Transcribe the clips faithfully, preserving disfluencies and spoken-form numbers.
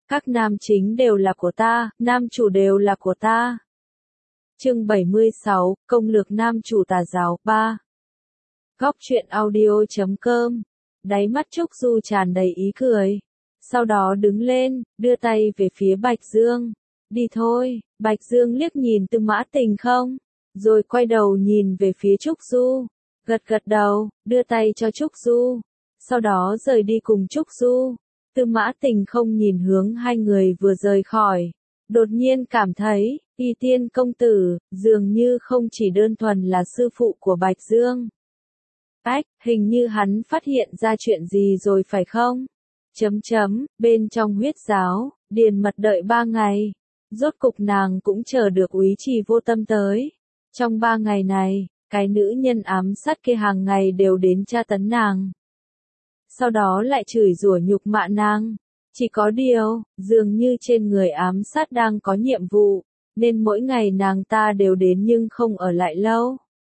Các nam chính đều là của ta, nam chủ đều là của ta. Chương bảy mươi sáu, Công lược nam chủ tà giáo, ba. Góc truyện audio chấm com. Đáy mắt Trúc Du tràn đầy ý cười. Sau đó đứng lên, đưa tay về phía Bạch Dương. Đi thôi. Bạch Dương liếc nhìn Tư Mã Tình không, rồi quay đầu nhìn về phía Trúc Du. Gật gật đầu, đưa tay cho Trúc Du. Sau đó rời đi cùng Trúc Du. Tư Mã Tình không nhìn hướng hai người vừa rời khỏi. Đột nhiên cảm thấy, Y Tiên công tử, dường như không chỉ đơn thuần là sư phụ của Bạch Dương. Ách, hình như hắn phát hiện ra chuyện gì rồi phải không? Chấm chấm, bên trong huyết giáo, Điền Mật đợi ba ngày. Rốt cục nàng cũng chờ được Úy Trì Vô Tâm tới. Trong ba ngày này, cái nữ nhân ám sát kia hàng ngày đều đến tra tấn nàng. Sau đó lại chửi rủa nhục mạ nàng. Chỉ có điều, dường như trên người ám sát đang có nhiệm vụ, nên mỗi ngày nàng ta đều đến nhưng không ở lại lâu.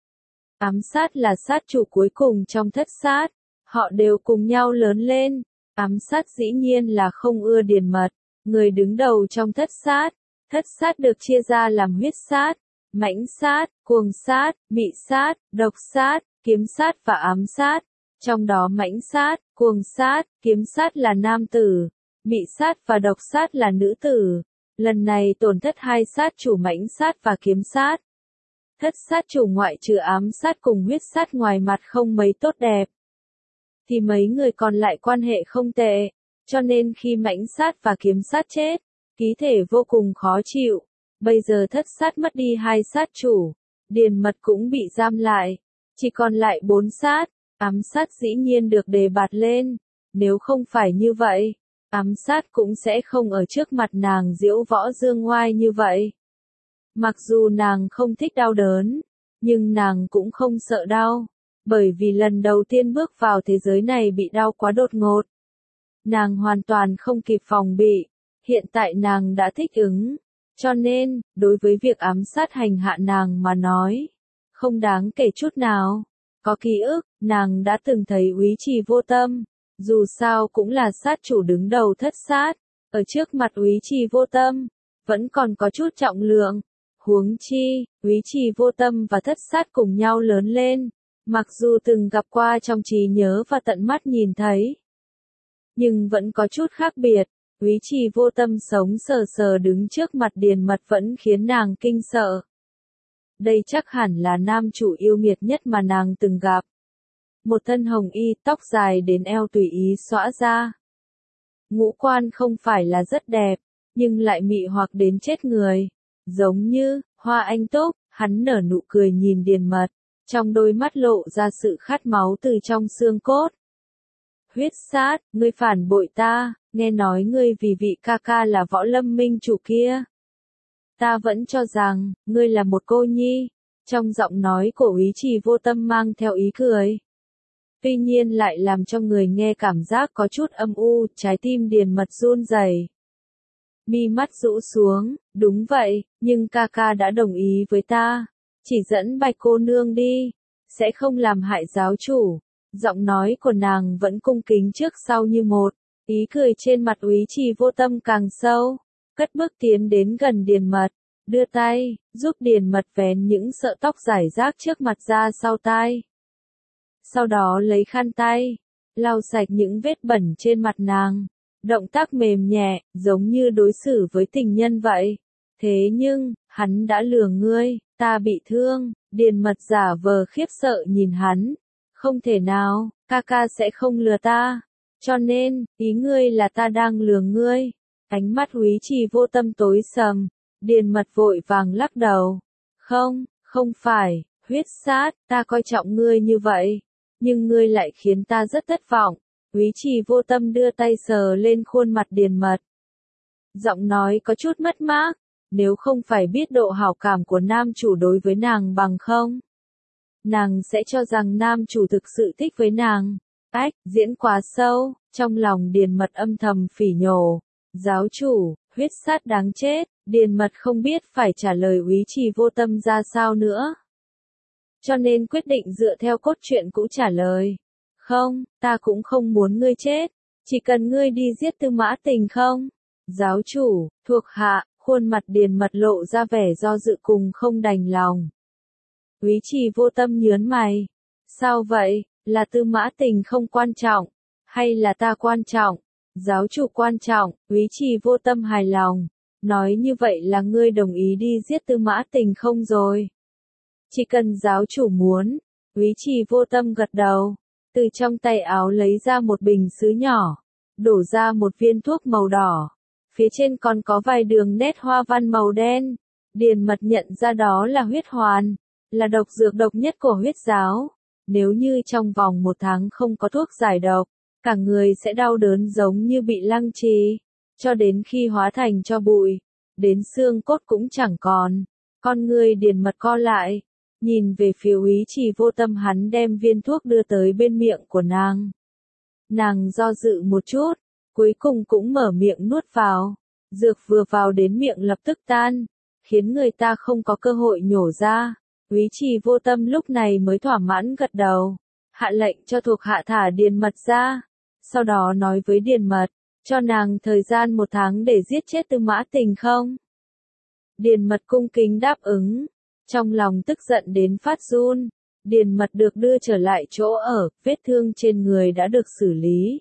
Ám sát là sát chủ cuối cùng trong thất sát, họ đều cùng nhau lớn lên. Ám sát dĩ nhiên là không ưa Điền Mật, người đứng đầu trong thất sát. Thất sát được chia ra làm huyết sát, mãnh sát, cuồng sát, mị sát, độc sát, kiếm sát và ám sát. Trong đó mãnh sát, cuồng sát, kiếm sát là nam tử, mị sát và độc sát là nữ tử. Lần này tổn thất hai sát chủ mãnh sát và kiếm sát. Thất sát chủ ngoại trừ ám sát cùng huyết sát ngoài mặt không mấy tốt đẹp, thì mấy người còn lại quan hệ không tệ, cho nên khi mãnh sát và kiếm sát chết, ký thể vô cùng khó chịu. Bây giờ thất sát mất đi hai sát chủ, Điền Mật cũng bị giam lại, chỉ còn lại bốn sát. Ám sát dĩ nhiên được đề bạt lên, nếu không phải như vậy, ám sát cũng sẽ không ở trước mặt nàng diễu võ dương ngoai như vậy. Mặc dù nàng không thích đau đớn, nhưng nàng cũng không sợ đau, bởi vì lần đầu tiên bước vào thế giới này bị đau quá đột ngột. Nàng hoàn toàn không kịp phòng bị, hiện tại nàng đã thích ứng, cho nên, đối với việc ám sát hành hạ nàng mà nói, không đáng kể chút nào. Có ký ức, nàng đã từng thấy Úy Trì Vô Tâm, dù sao cũng là sát chủ đứng đầu thất sát, ở trước mặt Úy Trì Vô Tâm, vẫn còn có chút trọng lượng. Huống chi, Úy Trì Vô Tâm và thất sát cùng nhau lớn lên, mặc dù từng gặp qua trong trí nhớ và tận mắt nhìn thấy, nhưng vẫn có chút khác biệt. Úy Trì Vô Tâm sống sờ sờ đứng trước mặt Điền Mật vẫn khiến nàng kinh sợ. Đây chắc hẳn là nam chủ yêu nghiệt nhất mà nàng từng gặp. Một thân hồng y, tóc dài đến eo tùy ý xõa ra. Ngũ quan không phải là rất đẹp, nhưng lại mị hoặc đến chết người. Giống như, hoa anh túc, hắn nở nụ cười nhìn Điền Mật, trong đôi mắt lộ ra sự khát máu từ trong xương cốt. Huyết sát, ngươi phản bội ta, nghe nói ngươi vì vị ca ca là Võ Lâm Minh chủ kia. Ta vẫn cho rằng, ngươi là một cô nhi. Trong giọng nói của Úy Trì Vô Tâm mang theo ý cười. Tuy nhiên lại làm cho người nghe cảm giác có chút âm u, trái tim Điền Mật run rẩy. Mi mắt rũ xuống, đúng vậy, nhưng ca ca đã đồng ý với ta. Chỉ dẫn Bạch cô nương đi, sẽ không làm hại giáo chủ. Giọng nói của nàng vẫn cung kính trước sau như một, ý cười trên mặt Úy Trì Vô Tâm càng sâu. Cất bước tiến đến gần Điền Mật, đưa tay, giúp Điền Mật vén những sợi tóc rải rác trước mặt ra sau tai. Sau đó lấy khăn tay, lau sạch những vết bẩn trên mặt nàng. Động tác mềm nhẹ, giống như đối xử với tình nhân vậy. Thế nhưng, hắn đã lừa ngươi, ta bị thương. Điền Mật giả vờ khiếp sợ nhìn hắn. Không thể nào, ca ca sẽ không lừa ta. Cho nên, ý ngươi là ta đang lừa ngươi. Ánh mắt Úy Trì Vô Tâm tối sầm, Điền Mật vội vàng lắc đầu. Không, không phải, huyết sát, ta coi trọng ngươi như vậy, nhưng ngươi lại khiến ta rất thất vọng. Úy Trì Vô Tâm đưa tay sờ lên khuôn mặt Điền Mật. Giọng nói có chút mất mát, nếu không phải biết độ hảo cảm của nam chủ đối với nàng bằng không, nàng sẽ cho rằng nam chủ thực sự thích với nàng. Ách, diễn quá sâu, trong lòng Điền Mật âm thầm phỉ nhổ. Giáo chủ, huyết sát đáng chết. Điền Mật không biết phải trả lời Úy Trì Vô Tâm ra sao nữa, cho nên quyết định dựa theo cốt truyện cũ trả lời. Không, ta cũng không muốn ngươi chết, chỉ cần ngươi đi giết Tư Mã Tình không, Giáo chủ, thuộc hạ, khuôn mặt Điền Mật lộ ra vẻ do dự cùng không đành lòng. Úy Trì Vô Tâm nhớn mày. Sao vậy, là Tư Mã Tình không quan trọng, hay là ta quan trọng? Giáo chủ quan trọng, Úy Trì Vô Tâm hài lòng. Nói như vậy là ngươi đồng ý đi giết Tư Mã Tình không rồi? Chỉ cần giáo chủ muốn. Úy Trì Vô Tâm gật đầu. Từ trong tay áo lấy ra một bình sứ nhỏ. Đổ ra một viên thuốc màu đỏ. Phía trên còn có vài đường nét hoa văn màu đen. Điền Mật nhận ra đó là huyết hoàn. Là độc dược độc nhất của huyết giáo. Nếu như trong vòng một tháng không có thuốc giải độc, cả người sẽ đau đớn giống như bị lăng trì. Cho đến khi hóa thành cho bụi. Đến xương cốt cũng chẳng còn. Con người Điền Mật co lại. Nhìn về phía Úy Trì Vô Tâm, hắn đem viên thuốc đưa tới bên miệng của nàng. Nàng do dự một chút, cuối cùng cũng mở miệng nuốt vào. Dược vừa vào đến miệng lập tức tan, khiến người ta không có cơ hội nhổ ra. Úy Trì Vô Tâm lúc này mới thỏa mãn gật đầu, hạ lệnh cho thuộc hạ thả Điền Mật ra. Sau đó nói với Điền Mật, cho nàng thời gian một tháng để giết chết Tư Mã Tình không? Điền Mật cung kính đáp ứng. Trong lòng tức giận đến phát run, Điền Mật được đưa trở lại chỗ ở, vết thương trên người đã được xử lý.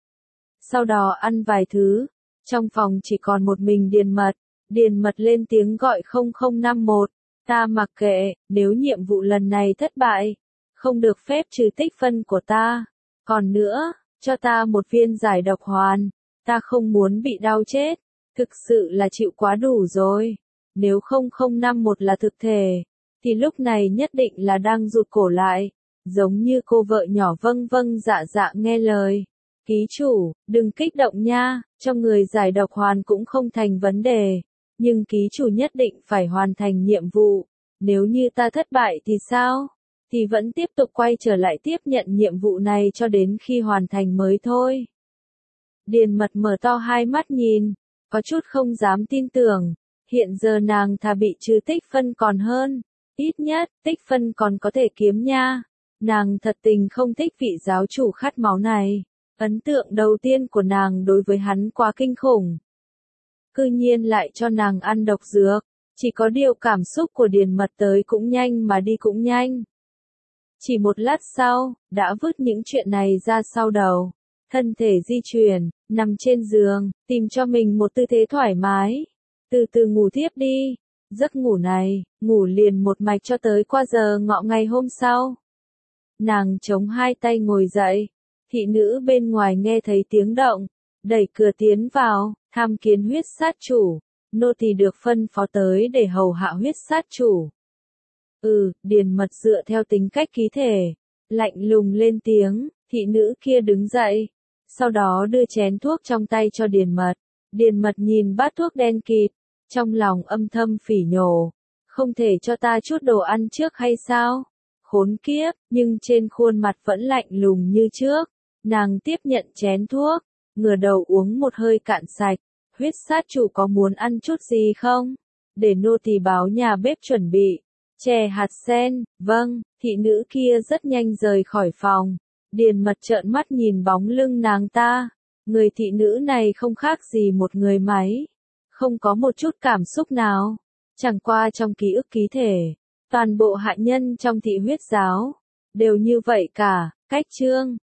Sau đó ăn vài thứ, trong phòng chỉ còn một mình Điền Mật. Điền Mật lên tiếng gọi không không năm một, ta mặc kệ, nếu nhiệm vụ lần này thất bại, không được phép trừ tích phân của ta. Còn nữa, cho ta một viên giải độc hoàn, ta không muốn bị đau chết, thực sự là chịu quá đủ rồi. Nếu không không năm một là thực thể, thì lúc này nhất định là đang rụt cổ lại, giống như cô vợ nhỏ vâng vâng dạ dạ nghe lời. Ký chủ, đừng kích động nha, cho người giải độc hoàn cũng không thành vấn đề, nhưng ký chủ nhất định phải hoàn thành nhiệm vụ. Nếu như ta thất bại thì sao? Thì vẫn tiếp tục quay trở lại tiếp nhận nhiệm vụ này cho đến khi hoàn thành mới thôi. Điền Mật mở to hai mắt nhìn, có chút không dám tin tưởng. Hiện giờ nàng thà bị trừ tích phân còn hơn, ít nhất, tích phân còn có thể kiếm nha. Nàng thật tình không thích vị giáo chủ khát máu này. Ấn tượng đầu tiên của nàng đối với hắn quá kinh khủng. Cư nhiên lại cho nàng ăn độc dược, chỉ có điều cảm xúc của Điền Mật tới cũng nhanh mà đi cũng nhanh. Chỉ một lát sau, đã vứt những chuyện này ra sau đầu. Thân thể di chuyển, nằm trên giường, tìm cho mình một tư thế thoải mái. Từ từ ngủ thiếp đi. Giấc ngủ này, ngủ liền một mạch cho tới qua giờ ngọ ngày hôm sau. Nàng chống hai tay ngồi dậy. Thị nữ bên ngoài nghe thấy tiếng động, đẩy cửa tiến vào, tham kiến huyết sát chủ. Nô tỳ được phân phó tới để hầu hạ huyết sát chủ. Ừ, Điền Mật dựa theo tính cách khí thể, lạnh lùng lên tiếng. Thị nữ kia đứng dậy, sau đó đưa chén thuốc trong tay cho Điền Mật. Điền Mật nhìn bát thuốc đen kịt, trong lòng âm thầm phỉ nhổ. Không thể cho ta chút đồ ăn trước hay sao? Khốn kiếp, nhưng trên khuôn mặt vẫn lạnh lùng như trước. Nàng tiếp nhận chén thuốc, ngửa đầu uống một hơi cạn sạch. Huyết sát chủ có muốn ăn chút gì không? Để nô tỳ báo nhà bếp chuẩn bị. Chè hạt sen, vâng, thị nữ kia rất nhanh rời khỏi phòng. Điền Mật trợn mắt nhìn bóng lưng nàng ta. Người thị nữ này không khác gì một người máy. Không có một chút cảm xúc nào. Chẳng qua trong ký ức ký thể, toàn bộ hạ nhân trong thị huyết giáo đều như vậy cả. Cách chương